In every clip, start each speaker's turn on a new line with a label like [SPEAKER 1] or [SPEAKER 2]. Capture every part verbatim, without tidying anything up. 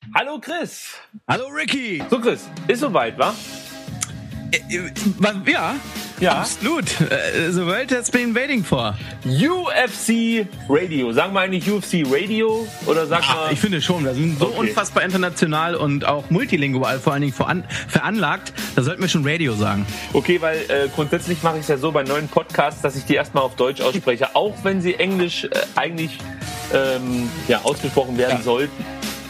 [SPEAKER 1] Hallo Chris.
[SPEAKER 2] Hallo Ricky.
[SPEAKER 1] So Chris, ist soweit, wa?
[SPEAKER 2] Ja,
[SPEAKER 1] ja,
[SPEAKER 2] absolut. The world has been waiting for.
[SPEAKER 1] U F C Radio. Sagen wir eigentlich U F C Radio oder sagt
[SPEAKER 2] Ach,
[SPEAKER 1] man...
[SPEAKER 2] ich finde schon, wir sind so
[SPEAKER 1] Okay.
[SPEAKER 2] unfassbar international und auch multilingual vor allen Dingen voran, veranlagt, da sollten wir schon Radio sagen.
[SPEAKER 1] Okay, weil äh, grundsätzlich mache ich es ja so bei neuen Podcasts, dass ich die erstmal auf Deutsch ausspreche, auch wenn sie Englisch äh, eigentlich ähm, ja, ausgesprochen werden
[SPEAKER 2] Ja.
[SPEAKER 1] sollten.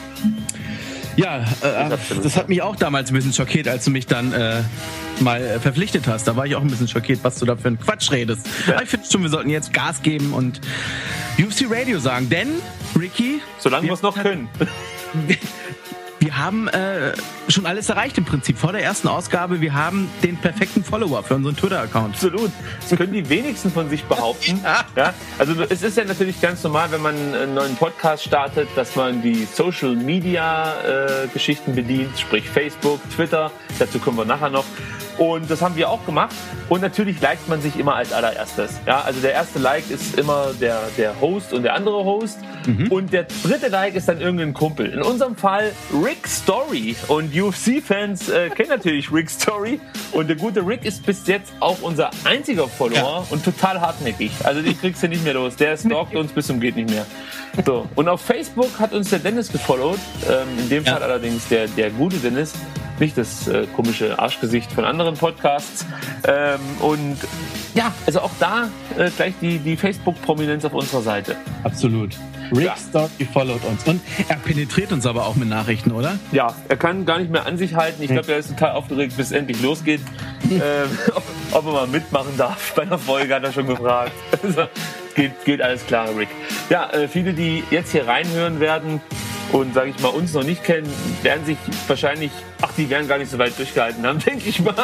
[SPEAKER 2] Ja, äh, das hat mich auch damals ein bisschen schockiert, als du mich dann äh, mal äh, verpflichtet hast. Da war ich auch ein bisschen schockiert, was du da für einen Quatsch redest.
[SPEAKER 1] Ja.
[SPEAKER 2] Aber ich finde schon, wir sollten jetzt Gas geben und U F C Radio sagen. Denn, Ricky...
[SPEAKER 1] Solange wir es noch können.
[SPEAKER 2] Wir, wir haben äh, schon alles erreicht im Prinzip. Vor der ersten Ausgabe, wir haben den perfekten Follower für unseren Twitter-Account.
[SPEAKER 1] Absolut. Das können die wenigsten von sich behaupten.
[SPEAKER 2] Ja.
[SPEAKER 1] Ja, also es ist ja natürlich ganz normal, wenn man einen neuen Podcast startet, dass man die Social-Media-Geschichten äh, bedient, sprich Facebook, Twitter. Dazu kommen wir nachher noch. Und das haben wir auch gemacht. Und natürlich liked man sich immer als allererstes. Ja, also der erste Like ist immer der, der Host und der andere Host. Mhm. Und der dritte Like ist dann irgendein Kumpel. In unserem Fall Rick Story. Und U F C-Fans äh, kennen natürlich Rick Story. Und der gute Rick ist bis jetzt auch unser einziger Follower ja. und total hartnäckig. Also den kriegst du nicht mehr los. Der stalkt uns bis zum geht nicht mehr. So. Und auf Facebook hat uns der Dennis gefollowt. Ähm, in dem Fall ja. allerdings der, der gute Dennis. Nicht das äh, komische Arschgesicht von anderen Podcasts. Ähm, und ja, also auch da äh, gleich die, die Facebook-Prominenz auf unserer Seite.
[SPEAKER 2] Absolut. Rick
[SPEAKER 1] Ja.
[SPEAKER 2] Story followt uns. Und er penetriert uns aber auch mit Nachrichten, oder?
[SPEAKER 1] Ja, er kann gar nicht mehr an sich halten. Ich glaube, er ist total aufgeregt, bis es endlich losgeht. ähm, ob, ob er mal mitmachen darf bei einer Folge, hat er schon gefragt. Also, geht, geht alles klar, Rick. Ja, äh, viele, die jetzt hier reinhören werden und, sage ich mal, uns noch nicht kennen, werden sich wahrscheinlich, ach, die werden gar nicht so weit durchgehalten haben, denke ich mal.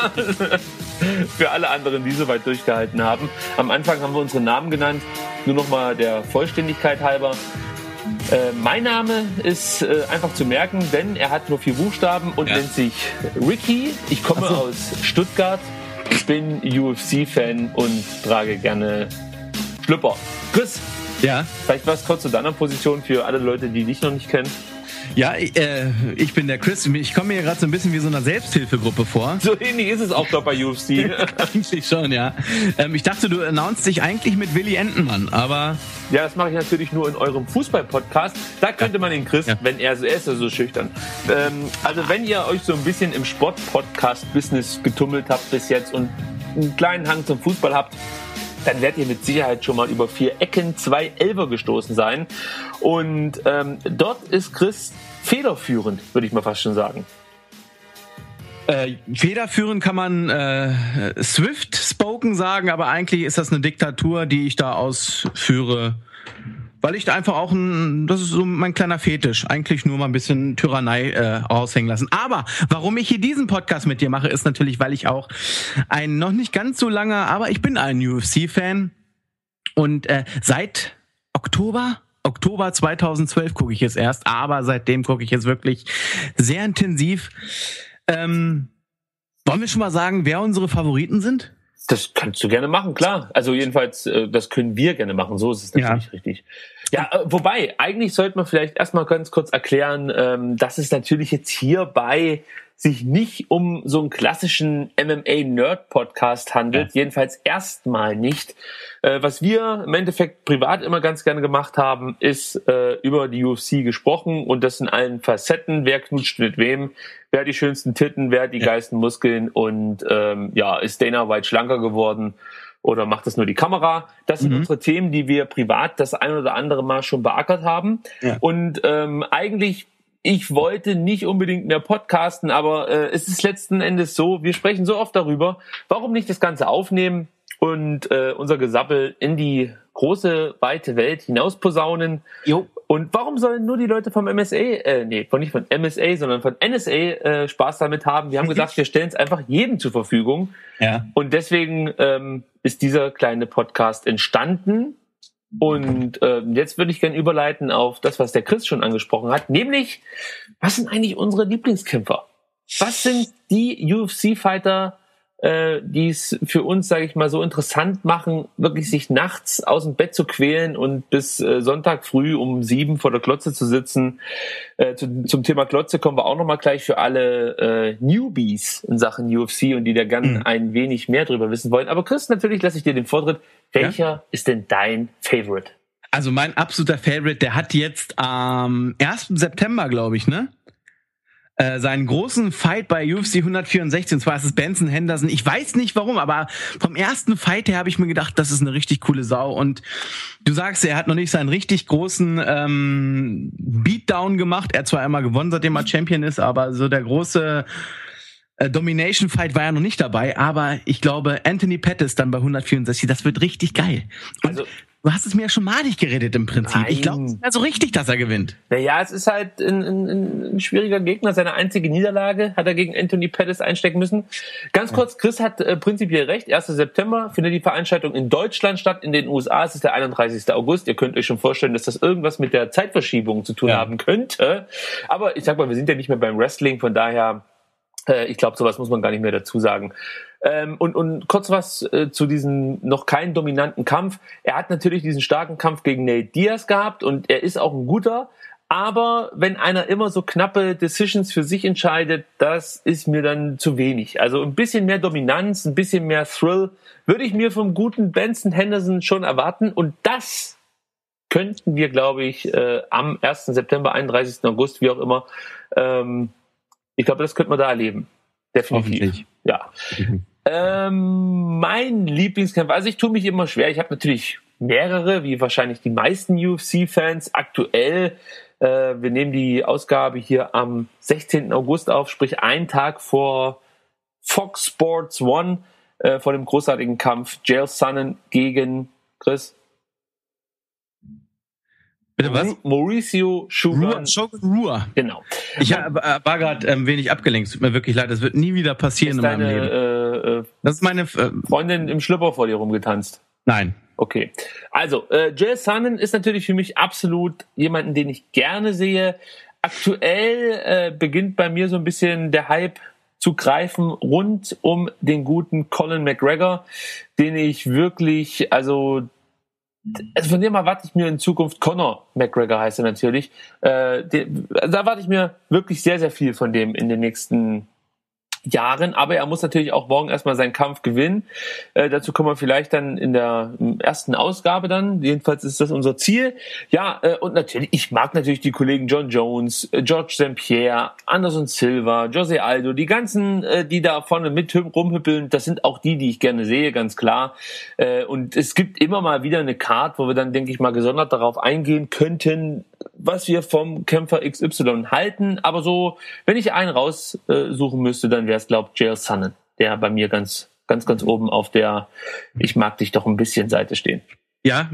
[SPEAKER 1] Für alle anderen, die so weit durchgehalten haben. Am Anfang haben wir unsere Namen genannt, nur noch mal der Vollständigkeit halber. Äh, mein Name ist äh, einfach zu merken, denn er hat nur vier Buchstaben und
[SPEAKER 2] Ja.
[SPEAKER 1] nennt sich Ricky. Ich komme
[SPEAKER 2] Ach so.
[SPEAKER 1] aus Stuttgart, ich bin U F C-Fan und trage gerne Schlüpper. Chris,
[SPEAKER 2] Ja.
[SPEAKER 1] vielleicht was kurz zu deiner Position für alle Leute, die dich noch nicht kennen.
[SPEAKER 2] Ja, äh, ich bin der Chris. Ich komme mir gerade so ein bisschen wie so einer Selbsthilfegruppe vor.
[SPEAKER 1] So ähnlich ist es auch doch bei U F C.
[SPEAKER 2] Eigentlich schon, ja. Ähm, ich dachte, du announcest dich eigentlich mit Willi Entenmann, aber...
[SPEAKER 1] Ja, das mache ich natürlich nur in eurem Fußball-Podcast. Da könnte man den Chris,
[SPEAKER 2] Ja.
[SPEAKER 1] wenn er so er ist, ja so schüchtern. Ähm, also wenn ihr euch so ein bisschen im Sport-Podcast-Business getummelt habt bis jetzt und einen kleinen Hang zum Fußball habt, dann werdet ihr mit Sicherheit schon mal über vier Ecken, zwei Elfer gestoßen sein. Und ähm, dort ist Chris federführend, würde ich mal fast schon sagen.
[SPEAKER 2] Äh, federführend kann man äh, Swift-spoken sagen, aber eigentlich ist das eine Diktatur, die ich da ausführe, weil ich da einfach auch ein, das ist so mein kleiner Fetisch, eigentlich nur mal ein bisschen Tyrannei äh, raushängen lassen. Aber warum ich hier diesen Podcast mit dir mache, ist natürlich, weil ich auch ein noch nicht ganz so langer, aber ich bin ein U F C-Fan und äh, seit Oktober Oktober zweitausendzwölf gucke ich jetzt erst, aber seitdem gucke ich jetzt wirklich sehr intensiv. Ähm, wollen wir schon mal sagen, wer unsere Favoriten sind?
[SPEAKER 1] Das kannst du gerne machen, klar. Also jedenfalls, äh, das können wir gerne machen. So ist es natürlich
[SPEAKER 2] Ja.
[SPEAKER 1] richtig. Ja, äh, wobei, eigentlich sollte man vielleicht erstmal ganz kurz erklären, ähm, dass es natürlich jetzt hierbei sich nicht um so einen klassischen M M A-Nerd-Podcast handelt. Ja. Jedenfalls erstmal nicht. Äh, was wir im Endeffekt privat immer ganz gerne gemacht haben, ist äh, über die U F C gesprochen und das in allen Facetten. Wer knutscht mit wem? Wer hat die schönsten Titten? Wer hat die ja. geilsten Muskeln? Und ähm, ja, ist Dana White schlanker geworden? Oder macht das nur die Kamera? Das sind mhm. unsere Themen, die wir privat das ein oder andere Mal schon beackert haben. Ja. Und ähm, eigentlich, ich wollte nicht unbedingt mehr podcasten, aber äh, es ist letzten Endes so, wir sprechen so oft darüber, warum nicht das Ganze aufnehmen und äh, unser Gesabbel in die große, weite Welt hinaus posaunen. Jo. Und warum sollen nur die Leute vom M S A, äh, nee, von nicht von M S A, sondern von N S A äh, Spaß damit haben? Wir haben gesagt, wir stellen es einfach jedem zur Verfügung. Ja. Und deswegen ähm, ist dieser kleine Podcast entstanden. Und äh, jetzt würde ich gerne überleiten auf das, was der Chris schon angesprochen hat, nämlich, was sind eigentlich unsere Lieblingskämpfer? Was sind die U F C-Fighter, äh, die es für uns, sage ich mal, so interessant machen, wirklich sich nachts aus dem Bett zu quälen und bis äh, Sonntag früh um sieben vor der Glotze zu sitzen. Äh, zu, zum Thema Glotze kommen wir auch nochmal gleich für alle äh, Newbies in Sachen U F C und die da gerne mhm. ein wenig mehr drüber wissen wollen. Aber Chris, natürlich lasse ich dir den Vortritt. Welcher ja? ist denn dein Favorite?
[SPEAKER 2] Also mein absoluter Favorite, der hat jetzt am ersten September, glaube ich, ne? Äh, seinen großen Fight bei U F C hundertvierundsechzig, und zwar ist es Benson Henderson. Ich weiß nicht warum, aber vom ersten Fight her habe ich mir gedacht, das ist eine richtig coole Sau. Und du sagst, er hat noch nicht seinen richtig großen ähm, Beatdown gemacht. Er hat zwar einmal gewonnen, seitdem er Champion ist, aber so der große äh, Domination-Fight war ja noch nicht dabei. Aber ich glaube, Anthony Pettis dann bei hundertvierundsechzig, das wird richtig geil. Und also du hast es mir ja schon malig geredet im Prinzip. Nein. Ich glaube, es ist ja so richtig, dass er gewinnt.
[SPEAKER 1] Naja, es ist halt ein, ein, ein schwieriger Gegner. Seine einzige Niederlage hat er gegen Anthony Pettis einstecken müssen. Ganz kurz, Chris hat äh, prinzipiell recht. erster September findet die Veranstaltung in Deutschland statt. In den U S A ist es der einunddreißigster August. Ihr könnt euch schon vorstellen, dass das irgendwas mit der Zeitverschiebung zu tun ja. haben könnte. Aber ich sag mal, wir sind ja nicht mehr beim Wrestling. Von daher, äh, ich glaube, sowas muss man gar nicht mehr dazu sagen. Ähm, und, und kurz was äh, zu diesem noch keinen dominanten Kampf. Er hat natürlich diesen starken Kampf gegen Nate Diaz gehabt und er ist auch ein guter. Aber wenn einer immer so knappe Decisions für sich entscheidet, das ist mir dann zu wenig. Also ein bisschen mehr Dominanz, ein bisschen mehr Thrill würde ich mir vom guten Benson Henderson schon erwarten. Und das könnten wir, glaube ich, äh, am ersten September, einunddreißigsten August, wie auch immer, ähm, ich glaube, das könnte man da erleben. Definitiv. Ja. Mhm. Ähm, mein Lieblingskämpfer, also ich tue mich immer schwer. Ich habe natürlich mehrere, wie wahrscheinlich die meisten U F C-Fans aktuell. Äh, wir nehmen die Ausgabe hier am sechzehnten August auf, sprich einen Tag vor Fox Sports One, äh, vor dem großartigen Kampf Chael Sonnen gegen Chris.
[SPEAKER 2] Bitte was?
[SPEAKER 1] Mauricio Shogun.
[SPEAKER 2] Shogun Rua.
[SPEAKER 1] Genau.
[SPEAKER 2] Ich hab, war gerade ein wenig abgelenkt. Tut mir wirklich leid. Das wird nie wieder passieren
[SPEAKER 1] ist
[SPEAKER 2] in meinem
[SPEAKER 1] deine,
[SPEAKER 2] Leben.
[SPEAKER 1] Äh, äh,
[SPEAKER 2] das ist meine äh,
[SPEAKER 1] Freundin im Schlüpper vor dir rumgetanzt.
[SPEAKER 2] Nein.
[SPEAKER 1] Okay. Also, äh, Chael Sonnen ist natürlich für mich absolut jemanden, den ich gerne sehe. Aktuell äh, beginnt bei mir so ein bisschen der Hype zu greifen rund um den guten Colin McGregor, den ich wirklich, also Also von dem erwarte ich mir in Zukunft, Conor McGregor heißt er natürlich, äh, den, also da erwarte ich mir wirklich sehr, sehr viel von dem in den nächsten Jahren, aber er muss natürlich auch morgen erstmal seinen Kampf gewinnen. Äh, dazu kommen wir vielleicht dann in der ersten Ausgabe dann. Jedenfalls ist das unser Ziel. Ja, äh, und natürlich, ich mag natürlich die Kollegen John Jones, äh, George Saint Pierre, Anderson Silva, Jose Aldo, die ganzen, äh, die da vorne mit rumhüppeln, das sind auch die, die ich gerne sehe, ganz klar. Äh, und es gibt immer mal wieder eine Card, wo wir dann, denke ich mal, gesondert darauf eingehen könnten, was wir vom Kämpfer X Y halten. Aber so, wenn ich einen raussuchen müsste, dann wäre es, glaube ich, Chael Sonnen, der bei mir ganz, ganz, ganz oben auf der Ich mag dich doch ein bisschen Seite stehen.
[SPEAKER 2] Ja,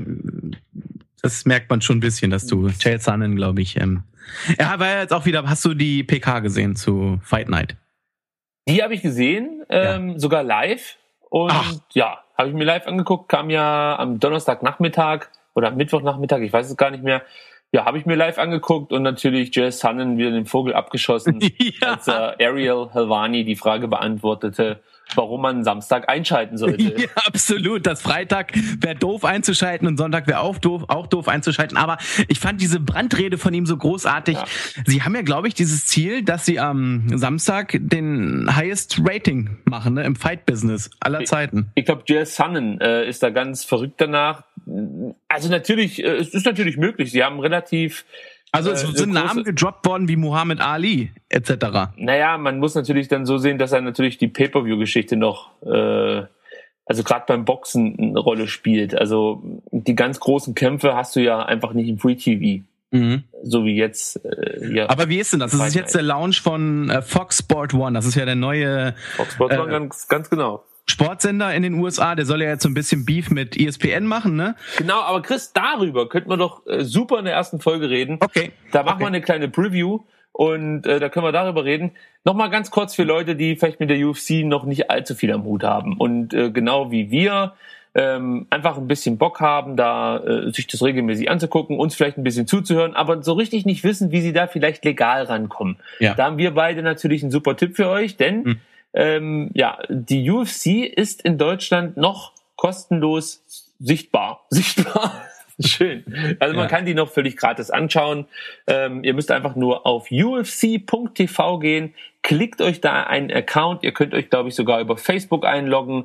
[SPEAKER 2] das merkt man schon ein bisschen, dass du Chael Sonnen, glaube ich. Ähm, er war jetzt auch wieder, hast du die P K gesehen zu Fight Night?
[SPEAKER 1] Die habe ich gesehen, ähm, ja. sogar live. Und Ach. ja, habe ich mir live angeguckt, kam ja am Donnerstagnachmittag oder am Mittwochnachmittag, ich weiß es gar nicht mehr. Ja, habe ich mir live angeguckt und natürlich Chael Sonnen wieder den Vogel abgeschossen, ja. als äh, Ariel Helwani die Frage beantwortete, warum man Samstag einschalten sollte.
[SPEAKER 2] Ja, absolut. Das Freitag wäre doof einzuschalten und Sonntag wäre auch doof, auch doof einzuschalten. Aber ich fand diese Brandrede von ihm so großartig. Ja. Sie haben ja, glaube ich, dieses Ziel, dass sie am Samstag den highest Rating machen, ne, im Fight-Business aller Zeiten.
[SPEAKER 1] Ich, ich glaube, Chael Sonnen äh, ist da ganz verrückt danach. Also natürlich, äh, es ist natürlich möglich. Sie haben relativ
[SPEAKER 2] Also es äh, sind Namen gedroppt worden wie Muhammad Ali et cetera.
[SPEAKER 1] Naja, man muss natürlich dann so sehen, dass er natürlich die Pay-Per-View-Geschichte noch, äh, also gerade beim Boxen eine Rolle spielt. Also die ganz großen Kämpfe hast du ja einfach nicht im Free-T V. Mhm. So wie jetzt. Äh, hier.
[SPEAKER 2] Aber wie ist denn das? Das ist jetzt der Launch von äh, Fox Sport One. Das ist ja der neue
[SPEAKER 1] Fox Sport One, äh, ganz, ganz genau.
[SPEAKER 2] Sportsender in den U S A, der soll ja jetzt so ein bisschen Beef mit E S P N machen, ne?
[SPEAKER 1] Genau, aber Chris, darüber könnten wir doch äh, super in der ersten Folge reden.
[SPEAKER 2] Okay.
[SPEAKER 1] Da machen
[SPEAKER 2] okay.
[SPEAKER 1] wir eine kleine Preview und äh, da können wir darüber reden. Nochmal ganz kurz für Leute, die vielleicht mit der U F C noch nicht allzu viel am Hut haben und äh, genau wie wir ähm, einfach ein bisschen Bock haben, da äh, sich das regelmäßig anzugucken, uns vielleicht ein bisschen zuzuhören, aber so richtig nicht wissen, wie sie da vielleicht legal rankommen.
[SPEAKER 2] Ja.
[SPEAKER 1] Da haben wir beide natürlich einen super Tipp für euch, denn hm. Ähm, ja, die U F C ist in Deutschland noch kostenlos sichtbar. Sichtbar. Schön. Also man ja. kann die noch völlig gratis anschauen. Ähm, ihr müsst einfach nur auf U F C Punkt T V gehen, klickt euch da einen Account. Ihr könnt euch, glaube ich, sogar über Facebook einloggen.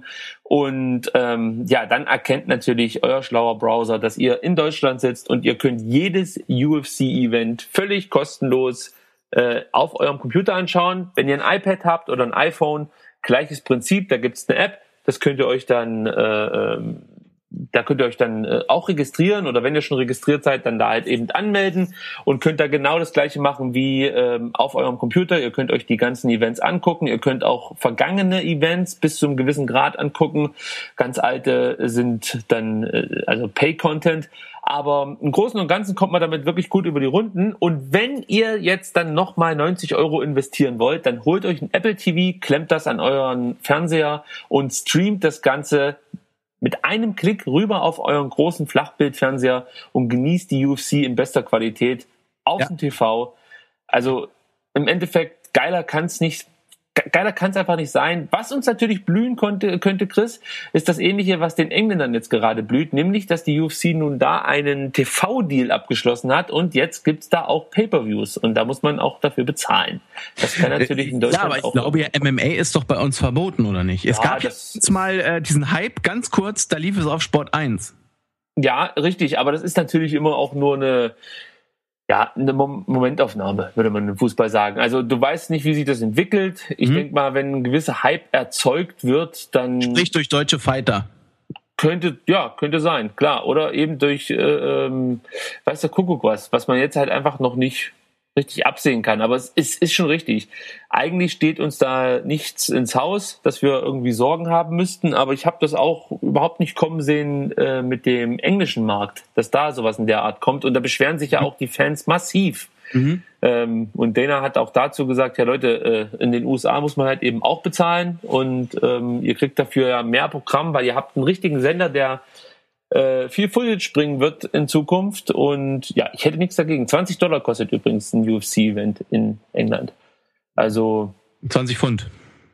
[SPEAKER 1] Und ähm, ja, dann erkennt natürlich euer schlauer Browser, dass ihr in Deutschland sitzt und ihr könnt jedes U F C-Event völlig kostenlos äh, auf eurem Computer anschauen. Wenn ihr ein iPad habt oder ein iPhone, gleiches Prinzip, da gibt's eine App, das könnt ihr euch dann äh, ähm, Da könnt ihr euch dann äh, auch registrieren oder wenn ihr schon registriert seid, dann da halt eben anmelden und könnt da genau das Gleiche machen wie ähm, auf eurem Computer. Ihr könnt euch die ganzen Events angucken. Ihr könnt auch vergangene Events bis zu einem gewissen Grad angucken. Ganz alte sind dann äh, also Pay-Content. Aber im Großen und Ganzen kommt man damit wirklich gut über die Runden. Und wenn ihr jetzt dann nochmal neunzig Euro investieren wollt, dann holt euch ein Apple T V, klemmt das an euren Fernseher und streamt das Ganze mit einem Klick rüber auf euren großen Flachbildfernseher und genießt die U F C in bester Qualität auf ja. dem T V. Also im Endeffekt geiler kann's nicht, geiler kann's einfach nicht sein. Was uns natürlich blühen konnte, könnte, Chris, ist das Ähnliche, was den Engländern jetzt gerade blüht, nämlich, dass die U F C nun da einen T V-Deal abgeschlossen hat und jetzt gibt's da auch Pay-Per-Views und da muss man auch dafür bezahlen. Das kann natürlich in Deutschland auch. Ja, aber
[SPEAKER 2] ich glaube ja, M M A ist doch bei uns verboten, oder nicht? Es ja, gab jetzt mal äh, diesen Hype, ganz kurz, da lief es auf Sport eins.
[SPEAKER 1] Ja, richtig, aber das ist natürlich immer auch nur eine Ja, eine Momentaufnahme, würde man im Fußball sagen. Also du weißt nicht, wie sich das entwickelt. Ich mhm. denke mal, wenn ein gewisser Hype erzeugt wird, dann...
[SPEAKER 2] Sprich durch deutsche Fighter.
[SPEAKER 1] Könnte, ja, könnte sein, klar. Oder eben durch, äh, ähm, weiß der Kuckuck was, was man jetzt halt einfach noch nicht richtig absehen kann. Aber es ist, ist schon richtig. Eigentlich steht uns da nichts ins Haus, dass wir irgendwie Sorgen haben müssten. Aber ich habe das auch überhaupt nicht kommen sehen äh, mit dem englischen Markt, dass da sowas in der Art kommt. Und da beschweren sich ja auch die Fans massiv. Mhm. Ähm, und Dana hat auch dazu gesagt, ja Leute, äh, in den U S A muss man halt eben auch bezahlen. Und ähm, ihr kriegt dafür ja mehr Programm, weil ihr habt einen richtigen Sender, der Äh, viel Footage bringen wird in Zukunft und ja, ich hätte nichts dagegen. zwanzig Dollar kostet übrigens ein U F C-Event in England. Also
[SPEAKER 2] zwanzig Pfund.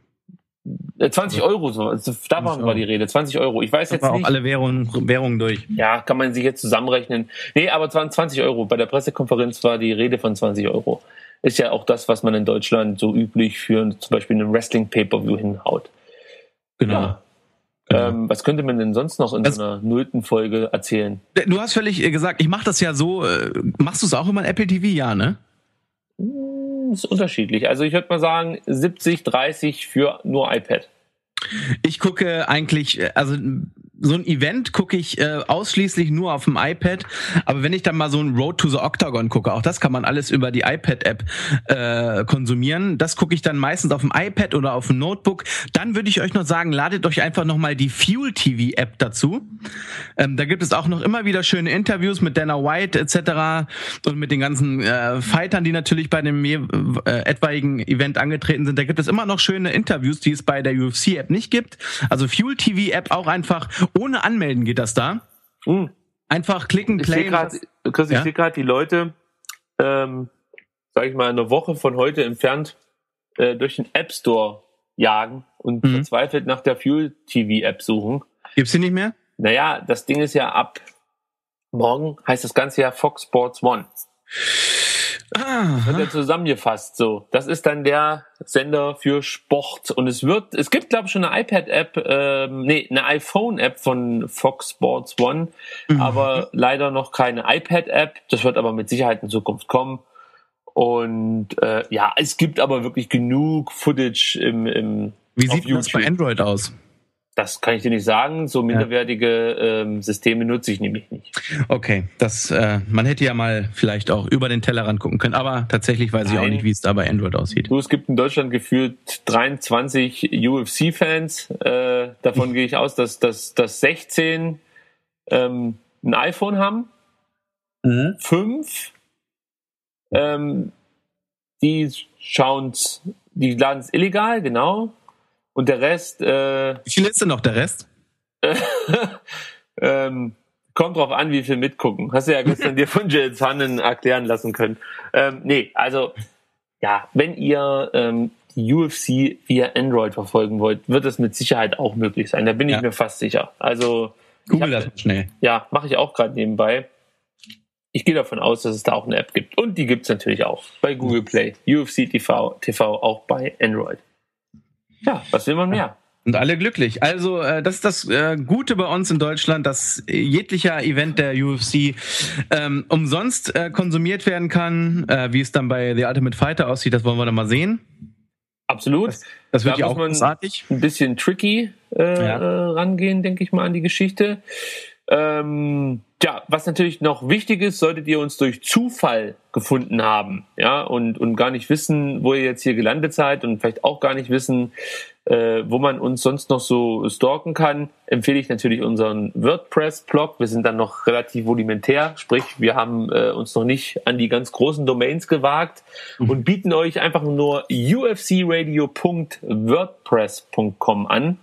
[SPEAKER 1] Äh, zwanzig Euro, so. Also, davon war die Rede. zwanzig Euro. Ich weiß
[SPEAKER 2] das
[SPEAKER 1] jetzt
[SPEAKER 2] war
[SPEAKER 1] nicht.
[SPEAKER 2] Auch alle Währungen, Währungen durch.
[SPEAKER 1] Ja, kann man sich jetzt zusammenrechnen. Nee, aber zwanzig Euro. Bei der Pressekonferenz war die Rede von zwanzig Euro. Ist ja auch das, was man in Deutschland so üblich für zum Beispiel einen Wrestling-Pay-Per-View hinhaut.
[SPEAKER 2] Genau.
[SPEAKER 1] Ja. Genau. Ähm, was könnte man denn sonst noch in das, so einer nullten Folge erzählen?
[SPEAKER 2] Du hast völlig gesagt, ich mache das ja so, äh, machst du es auch über ein Apple T V? Ja, ne?
[SPEAKER 1] Ist unterschiedlich. Also ich würde mal sagen siebzig, dreißig für nur iPad.
[SPEAKER 2] Ich gucke eigentlich, also so ein Event gucke ich äh, ausschließlich nur auf dem iPad, aber wenn ich dann mal so ein Road to the Octagon gucke, auch das kann man alles über die iPad-App äh, konsumieren, das gucke ich dann meistens auf dem iPad oder auf dem Notebook. Dann würde ich euch noch sagen, ladet euch einfach nochmal die Fuel T V-App dazu. Ähm, da gibt es auch noch immer wieder schöne Interviews mit Dana White et cetera und mit den ganzen äh, Fightern, die natürlich bei dem äh, etwaigen Event angetreten sind. Da gibt es immer noch schöne Interviews, die es bei der U F C-App nicht gibt. Also Fuel T V-App auch einfach ohne Anmelden geht das da. Mhm. Einfach klicken, play.
[SPEAKER 1] Chris, ich ja? sehe gerade die Leute, ähm, sag ich mal, eine Woche von heute entfernt äh, durch den App Store jagen und mhm. verzweifelt nach der Fuel T V-App suchen.
[SPEAKER 2] Gibt's die nicht mehr?
[SPEAKER 1] Naja, das Ding ist ja ab morgen, heißt das Ganze ja Fox Sports One. Ah, das wird ja zusammengefasst so. Das ist dann der Sender für Sport. Und es wird, es gibt glaube ich schon eine iPad-App, ähm, nee, eine iPhone-App von Fox Sports One, mhm. aber leider noch keine iPad-App. Das wird aber mit Sicherheit in Zukunft kommen. Und äh, ja, es gibt aber wirklich genug Footage im, im
[SPEAKER 2] Wie sieht das bei Android aus?
[SPEAKER 1] Das kann ich dir nicht sagen. So minderwertige ähm, Systeme nutze ich nämlich nicht.
[SPEAKER 2] Okay, das äh, man hätte ja mal vielleicht auch über den Tellerrand gucken können, aber tatsächlich weiß Nein. ich auch nicht, wie es da bei Android aussieht.
[SPEAKER 1] Du, es gibt in Deutschland gefühlt dreiundzwanzig U F C-Fans. Äh, davon gehe ich aus, dass, dass, dass sechzehn ähm, ein iPhone haben. Mhm. Fünf ähm, die schauen's, die laden es illegal, genau. Und der Rest... Äh,
[SPEAKER 2] wie viel ist denn noch der Rest?
[SPEAKER 1] ähm, kommt drauf an, wie viel mitgucken. Hast du ja gestern dir von Jill Zannen erklären lassen können. Ähm, nee, also, ja, wenn ihr ähm, die U F C via Android verfolgen wollt, wird das mit Sicherheit auch möglich sein. Da bin ich ja. mir fast sicher. Also
[SPEAKER 2] Google das schnell.
[SPEAKER 1] Ja, mache ich auch gerade nebenbei. Ich gehe davon aus, dass es da auch eine App gibt. Und die gibt es natürlich auch bei Google Play. U F C T V, T V auch bei Android. Ja, was will man mehr?
[SPEAKER 2] Und alle glücklich. Also äh, das ist das äh, Gute bei uns in Deutschland, dass jeglicher Event der U F C ähm, umsonst äh, konsumiert werden kann. Äh, wie es dann bei The Ultimate Fighter aussieht, das wollen wir dann mal sehen.
[SPEAKER 1] Absolut.
[SPEAKER 2] Das, das wird
[SPEAKER 1] da
[SPEAKER 2] ja
[SPEAKER 1] muss
[SPEAKER 2] auch
[SPEAKER 1] man
[SPEAKER 2] großartig.
[SPEAKER 1] Ein bisschen tricky äh, ja. äh, rangehen, denke ich mal, an die Geschichte. Ähm, ja, was natürlich noch wichtig ist, solltet ihr uns durch Zufall gefunden haben, ja, und, und gar nicht wissen, wo ihr jetzt hier gelandet seid und vielleicht auch gar nicht wissen, äh, wo man uns sonst noch so stalken kann, empfehle ich natürlich unseren WordPress-Blog. Wir sind dann noch relativ rudimentär, sprich, wir haben äh, uns noch nicht an die ganz großen Domains gewagt mhm. und bieten euch einfach nur u f c radio punkt wordpress punkt com an.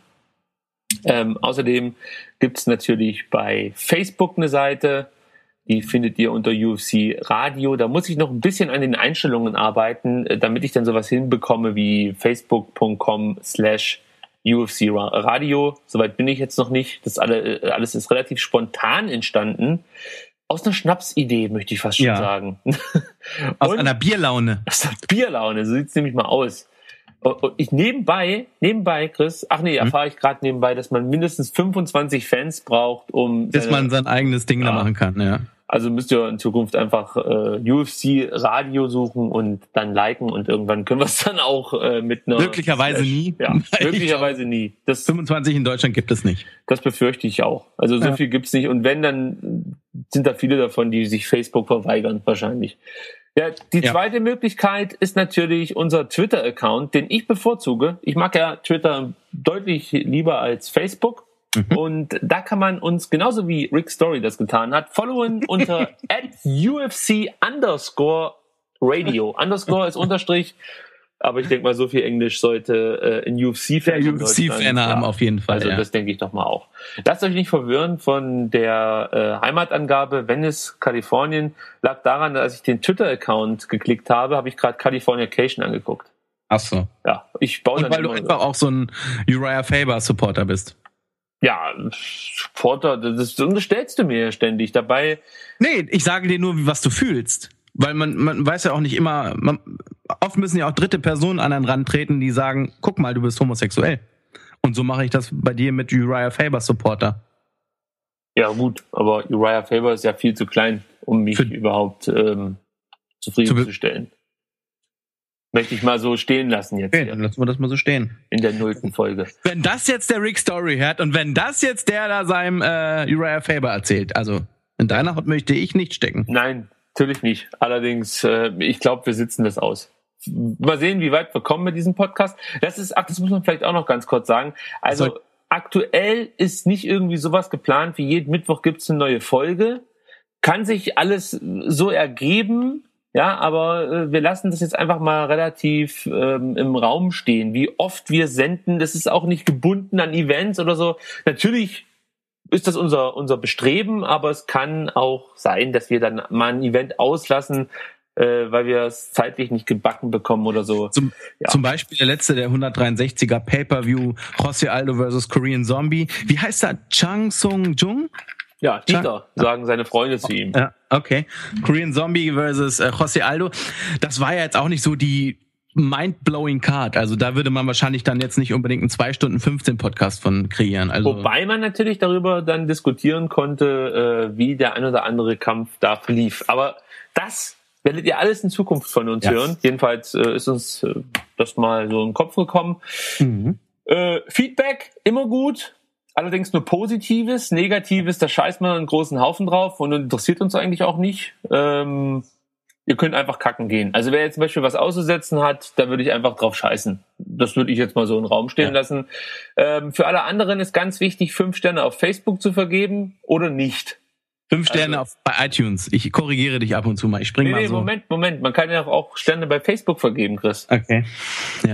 [SPEAKER 1] Ähm, außerdem gibt es natürlich bei Facebook eine Seite, die findet ihr unter U F C Radio. Da muss ich noch ein bisschen an den Einstellungen arbeiten, damit ich dann sowas hinbekomme wie facebook punkt com slash U F C Radio. Soweit bin ich jetzt noch nicht. Das alle, alles ist relativ spontan entstanden. Aus einer Schnapsidee, möchte ich fast schon ja. sagen.
[SPEAKER 2] Aus einer Bierlaune.
[SPEAKER 1] Aus einer Bierlaune, so sieht's nämlich mal aus. Ich nebenbei, nebenbei, Chris, ach nee, erfahre ich gerade nebenbei, dass man mindestens fünfundzwanzig Fans braucht, um...
[SPEAKER 2] Bis seine, man sein eigenes Ding ja, da machen kann, ja.
[SPEAKER 1] Also müsst ihr in Zukunft einfach äh, U F C Radio suchen und dann liken und irgendwann können wir es dann auch äh, mit einer...
[SPEAKER 2] Möglicherweise Slash, nie.
[SPEAKER 1] Ja, möglicherweise nie. Das,
[SPEAKER 2] fünfundzwanzig in Deutschland gibt es nicht.
[SPEAKER 1] Das befürchte ich auch. Also so ja. viel gibt's nicht. Und wenn, dann sind da viele davon, die sich Facebook verweigern, wahrscheinlich. Ja, die ja. zweite Möglichkeit ist natürlich unser Twitter-Account, den ich bevorzuge. Ich mag ja Twitter deutlich lieber als Facebook. Mhm. Und da kann man uns, genauso wie Rick Story das getan hat, followen unter at U F C underscore radio. Underscore ist Unterstrich. Aber ich denke mal, so viel Englisch sollte äh, ein U F C-Fan
[SPEAKER 2] U F C-Fan haben, ja. auf jeden Fall.
[SPEAKER 1] Also ja. das denke ich doch mal auch. Lasst euch nicht verwirren von der äh, Heimatangabe Venice, Kalifornien. Lag daran, dass ich den Twitter-Account geklickt habe, habe ich gerade Californication angeguckt.
[SPEAKER 2] Ach so.
[SPEAKER 1] Ja, ich baue
[SPEAKER 2] Und
[SPEAKER 1] dann
[SPEAKER 2] weil du einfach so. auch so ein Uriah Faber-Supporter bist.
[SPEAKER 1] Ja, Supporter, das unterstellst du mir ja ständig. Dabei.
[SPEAKER 2] Nee, ich sage dir nur, was du fühlst. Weil man, man weiß ja auch nicht immer, man, oft müssen ja auch dritte Personen an einen rantreten, die sagen, guck mal, du bist homosexuell. Und so mache ich das bei dir mit Uriah Faber Supporter.
[SPEAKER 1] Ja gut, aber Uriah Faber ist ja viel zu klein, um mich Für überhaupt ähm, zufriedenzustellen. Möchte ich mal so stehen lassen jetzt.
[SPEAKER 2] Okay, dann lassen wir das mal so stehen.
[SPEAKER 1] In der nullten Folge.
[SPEAKER 2] Wenn das jetzt der Rick Story hört und wenn das jetzt der da seinem äh, Uriah Faber erzählt, also in deiner Haut möchte ich nicht stecken.
[SPEAKER 1] Nein. Natürlich nicht. Allerdings, äh, ich glaube, wir sitzen das aus. Mal sehen, wie weit wir kommen mit diesem Podcast. Das ist, ach, das muss man vielleicht auch noch ganz kurz sagen. Also, also aktuell ist nicht irgendwie sowas geplant, wie jeden Mittwoch gibt's eine neue Folge. Kann sich alles so ergeben, ja, aber äh, wir lassen das jetzt einfach mal relativ ähm, im Raum stehen. Wie oft wir senden, das ist auch nicht gebunden an Events oder so. Natürlich ist das unser unser Bestreben, aber es kann auch sein, dass wir dann mal ein Event auslassen, äh, weil wir es zeitlich nicht gebacken bekommen oder so.
[SPEAKER 2] Zum,
[SPEAKER 1] ja.
[SPEAKER 2] zum Beispiel der letzte, der hundertdreiundsechziger Pay-Per-View, José Aldo versus Korean Zombie. Wie heißt er? Chang Sung Jung?
[SPEAKER 1] Ja, Dieter, sagen seine Freunde zu ihm.
[SPEAKER 2] Ja, okay. Korean Zombie versus äh, José Aldo. Das war ja jetzt auch nicht so die mind-blowing Card. Also da würde man wahrscheinlich dann jetzt nicht unbedingt einen zwei Stunden fünfzehn Podcast von kreieren. Also
[SPEAKER 1] wobei man natürlich darüber dann diskutieren konnte, äh, wie der ein oder andere Kampf da verlief. Aber das werdet ihr alles in Zukunft von uns ja. hören. Jedenfalls äh, ist uns äh, das mal so in den Kopf gekommen. Mhm. Äh, Feedback, immer gut. Allerdings nur Positives. Negatives, da scheißt man einen großen Haufen drauf und interessiert uns eigentlich auch nicht. Ähm, Ihr könnt einfach kacken gehen. Also wer jetzt zum Beispiel was auszusetzen hat, da würde ich einfach drauf scheißen. Das würde ich jetzt mal so in den Raum stehen ja. lassen. Ähm, für alle anderen ist ganz wichtig, fünf Sterne auf Facebook zu vergeben oder nicht.
[SPEAKER 2] Fünf Sterne also, auf, bei iTunes. Ich korrigiere dich ab und zu mal. Ich springe
[SPEAKER 1] nee,
[SPEAKER 2] mal
[SPEAKER 1] nee,
[SPEAKER 2] so.
[SPEAKER 1] Moment, Moment. Man kann ja auch Sterne bei Facebook vergeben, Chris.
[SPEAKER 2] Okay. Ja.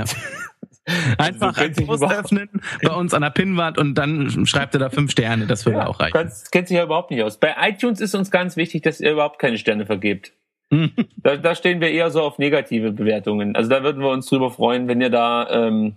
[SPEAKER 2] Einfach ein Post öffnen bei uns an der Pinnwand und dann schreibt ihr da fünf Sterne. Das würde ja, auch reichen.
[SPEAKER 1] Das kennt sich ja überhaupt nicht aus. Bei iTunes ist uns ganz wichtig, dass ihr überhaupt keine Sterne vergebt. Da, da stehen wir eher so auf negative Bewertungen. Also da würden wir uns drüber freuen, wenn ihr da, ähm,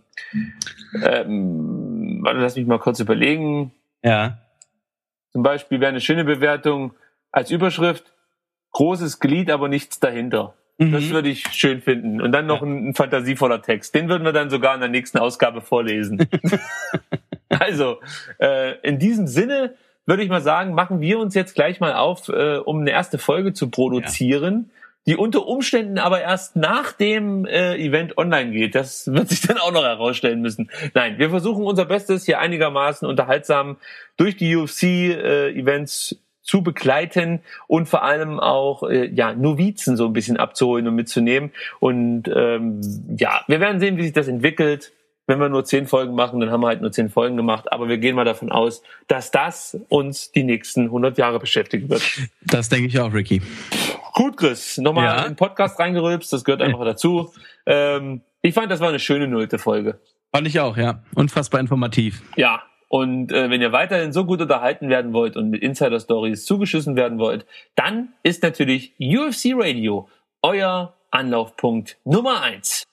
[SPEAKER 1] ähm, warte, lass mich mal kurz überlegen.
[SPEAKER 2] Ja.
[SPEAKER 1] Zum Beispiel wäre eine schöne Bewertung als Überschrift, großes Glied, aber nichts dahinter. Mhm. Das würde ich schön finden. Und dann noch ja. ein, ein fantasievoller Text. Den würden wir dann sogar in der nächsten Ausgabe vorlesen. Also, äh, in diesem Sinne würde ich mal sagen, machen wir uns jetzt gleich mal auf, äh, um eine erste Folge zu produzieren, ja. die unter Umständen aber erst nach dem äh, Event online geht. Das wird sich dann auch noch herausstellen müssen. Nein, wir versuchen unser Bestes, hier einigermaßen unterhaltsam durch die U F C-Events äh, zu begleiten und vor allem auch äh, ja Novizen so ein bisschen abzuholen und mitzunehmen. Und ähm, ja, wir werden sehen, wie sich das entwickelt. Wenn wir nur zehn Folgen machen, dann haben wir halt nur zehn Folgen gemacht. Aber wir gehen mal davon aus, dass das uns die nächsten hundert Jahre beschäftigen wird.
[SPEAKER 2] Das denke ich auch, Ricky.
[SPEAKER 1] Gut, Chris. Nochmal ja. in den Podcast reingerülpst. Das gehört einfach dazu. Ähm, ich fand, das war eine schöne nullte Folge.
[SPEAKER 2] Fand ich auch, ja. Unfassbar informativ.
[SPEAKER 1] Ja. Und äh, wenn ihr weiterhin so gut unterhalten werden wollt und mit Insider-Stories zugeschissen werden wollt, dann ist natürlich U F C Radio euer Anlaufpunkt Nummer eins.